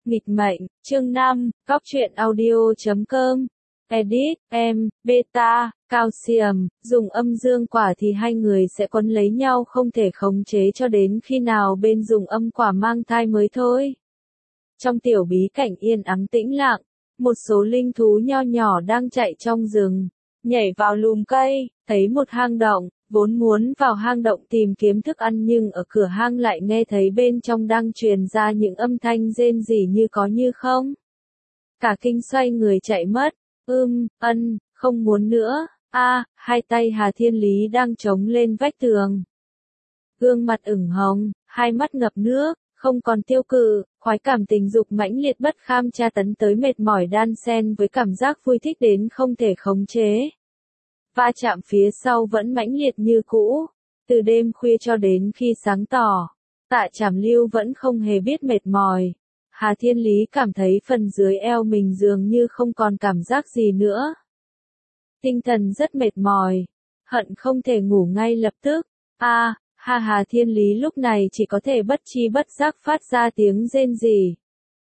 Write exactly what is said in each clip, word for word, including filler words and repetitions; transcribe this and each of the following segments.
Nghịch mệnh, chương năm, góc truyện audio.com. Edit, em, beta, calcium, dùng âm dương quả thì hai người sẽ quấn lấy nhau không thể khống chế cho đến khi nào bên dùng âm quả mang thai mới thôi. Trong tiểu bí cảnh yên ắng tĩnh lặng, một số linh thú nho nhỏ đang chạy trong rừng, nhảy vào lùm cây, thấy một hang động, vốn muốn vào hang động tìm kiếm thức ăn nhưng ở cửa hang lại nghe thấy bên trong đang truyền ra những âm thanh rên rỉ như có như không. Cả kinh xoay người chạy mất, ưm, ân, không muốn nữa, a, hai tay Hà Thiên Lý đang chống lên vách tường. Gương mặt ửng hồng, hai mắt ngập nước, không còn tiêu cự, khoái cảm tình dục mãnh liệt bất kham tra tấn tới mệt mỏi đan xen với cảm giác vui thích đến không thể khống chế. Va chạm phía sau vẫn mãnh liệt như cũ, từ đêm khuya cho đến khi sáng tỏ, Tạ Trảm Lưu vẫn không hề biết mệt mỏi. Hà Thiên Lý cảm thấy phần dưới eo mình dường như không còn cảm giác gì nữa. Tinh thần rất mệt mỏi, hận không thể ngủ ngay lập tức. A, à, ha Hà Thiên Lý lúc này chỉ có thể bất chi bất giác phát ra tiếng rên rỉ.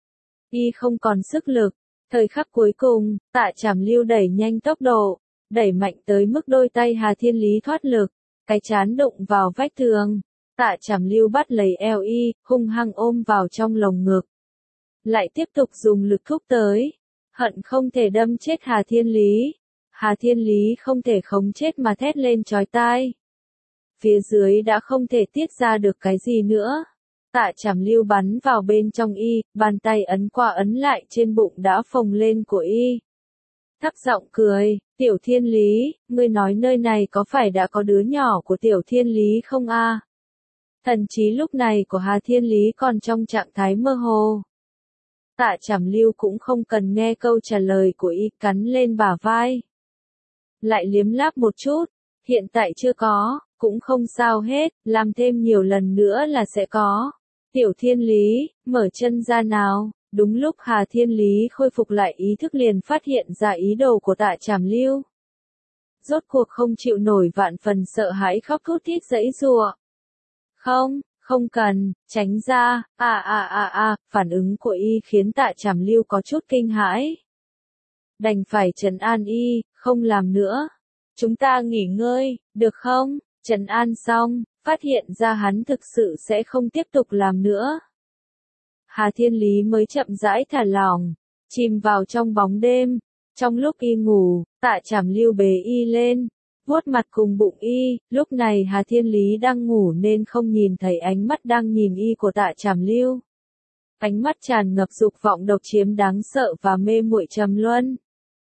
Y không còn sức lực, thời khắc cuối cùng, Tạ Trảm Lưu đẩy nhanh tốc độ, đẩy mạnh tới mức đôi tay Hà Thiên Lý thoát lực, cái trán đụng vào vách tường. Tạ Trảm Lưu bắt lấy eo y, hung hăng ôm vào trong lồng ngực. Lại tiếp tục dùng lực thúc tới, hận không thể đâm chết Hà Thiên Lý. Hà Thiên Lý không thể khống chết mà thét lên chói tai. Phía dưới đã không thể tiết ra được cái gì nữa. Tạ Trảm Lưu bắn vào bên trong y, bàn tay ấn qua ấn lại trên bụng đã phồng lên của y. Thấp giọng cười, Tiểu Thiên Lý, ngươi nói nơi này có phải đã có đứa nhỏ của Tiểu Thiên Lý không a? Thần trí lúc này của Hà Thiên Lý còn trong trạng thái mơ hồ. Tạ Trảm Lưu cũng không cần nghe câu trả lời của y, cắn lên bả vai. Lại liếm láp một chút, hiện tại chưa có, cũng không sao hết, làm thêm nhiều lần nữa là sẽ có. Tiểu Thiên Lý, mở chân ra nào. Đúng lúc Hà Thiên Lý khôi phục lại ý thức liền phát hiện ra ý đồ của Tạ Trảm Lưu. Rốt cuộc không chịu nổi vạn phần sợ hãi khóc thút thít giãy giụa. Không, không cần, tránh ra, à à à à, phản ứng của y khiến Tạ Trảm Lưu có chút kinh hãi. Đành phải trấn an y, không làm nữa. Chúng ta nghỉ ngơi, được không? Trấn an xong, phát hiện ra hắn thực sự sẽ không tiếp tục làm nữa. Hà Thiên Lý mới chậm rãi thả lỏng, chìm vào trong bóng đêm. Trong lúc y ngủ, Tạ Trảm Lưu bế y lên, vuốt mặt cùng bụng y. Lúc này Hà Thiên Lý đang ngủ nên không nhìn thấy ánh mắt đang nhìn y của Tạ Trảm Lưu. Ánh mắt tràn ngập dục vọng độc chiếm đáng sợ và mê muội trầm luân.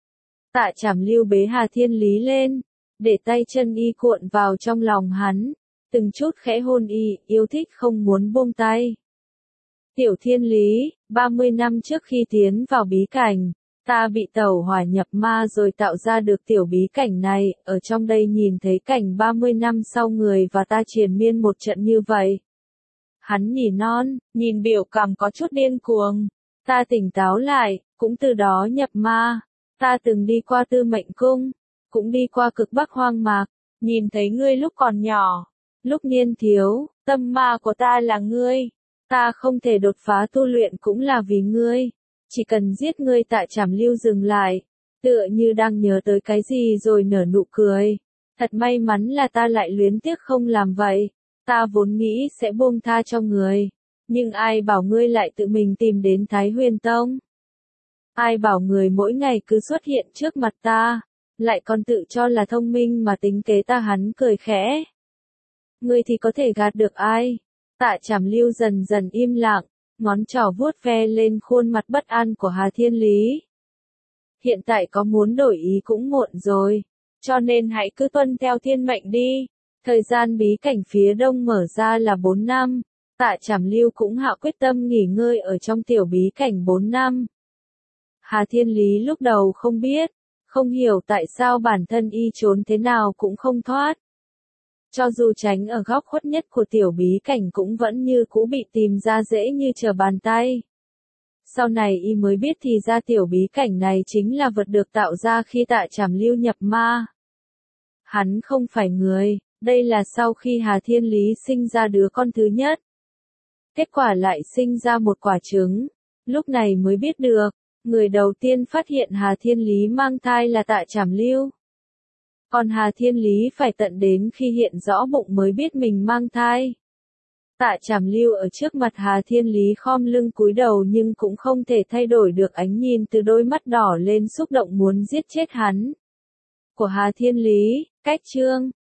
Tạ Trảm Lưu bế Hà Thiên Lý lên, để tay chân y cuộn vào trong lòng hắn, từng chút khẽ hôn y, yêu thích không muốn buông tay. Tiểu Thiên Lý, ba mươi năm trước khi tiến vào bí cảnh, ta bị tẩu hỏa nhập ma rồi tạo ra được tiểu bí cảnh này, ở trong đây nhìn thấy cảnh ba mươi năm sau người và ta triền miên một trận như vậy. Hắn nỉ non, nhìn biểu cảm có chút điên cuồng. Ta tỉnh táo lại, cũng từ đó nhập ma. Ta từng đi qua Tư Mệnh Cung, cũng đi qua Cực Bắc hoang mạc, nhìn thấy ngươi lúc còn nhỏ, lúc niên thiếu, tâm ma của ta là ngươi. Ta không thể đột phá tu luyện cũng là vì ngươi. Chỉ cần giết ngươi. Tạ Trảm Lưu dừng lại, tựa như đang nhớ tới cái gì rồi nở nụ cười. Thật may mắn là ta lại luyến tiếc không làm vậy. Ta vốn nghĩ sẽ buông tha cho người. Nhưng ai bảo ngươi lại tự mình tìm đến Thái Huyền Tông. Ai bảo người mỗi ngày cứ xuất hiện trước mặt ta, lại còn tự cho là thông minh mà tính kế ta. Hắn cười khẽ. Ngươi thì có thể gạt được ai? Tạ Trảm Lưu dần dần im lặng, ngón trỏ vuốt ve lên khuôn mặt bất an của Hà Thiên Lý. Hiện tại có muốn đổi ý cũng muộn rồi, cho nên hãy cứ tuân theo thiên mệnh đi. Thời gian bí cảnh phía đông mở ra là bốn năm, Tạ Trảm Lưu cũng hạ quyết tâm nghỉ ngơi ở trong tiểu bí cảnh bốn năm. Hà Thiên Lý lúc đầu không biết, không hiểu tại sao bản thân y trốn thế nào cũng không thoát. Cho dù tránh ở góc khuất nhất của tiểu bí cảnh cũng vẫn như cũ bị tìm ra dễ như trở bàn tay. Sau này y mới biết thì ra tiểu bí cảnh này chính là vật được tạo ra khi Tạ Trảm Lưu nhập ma. Hắn không phải người, đây là sau khi Hà Thiên Lý sinh ra đứa con thứ nhất. Kết quả lại sinh ra một quả trứng, Lúc này mới biết được, người đầu tiên phát hiện Hà Thiên Lý mang thai là Tạ Trảm Lưu. Còn Hà Thiên Lý phải tận đến khi hiện rõ bụng mới biết mình mang thai. Tạ Trảm Lưu ở trước mặt Hà Thiên Lý khom lưng cúi đầu nhưng cũng không thể thay đổi được ánh nhìn từ đôi mắt đỏ lên xúc động muốn giết chết hắn của Hà Thiên Lý. Cách chương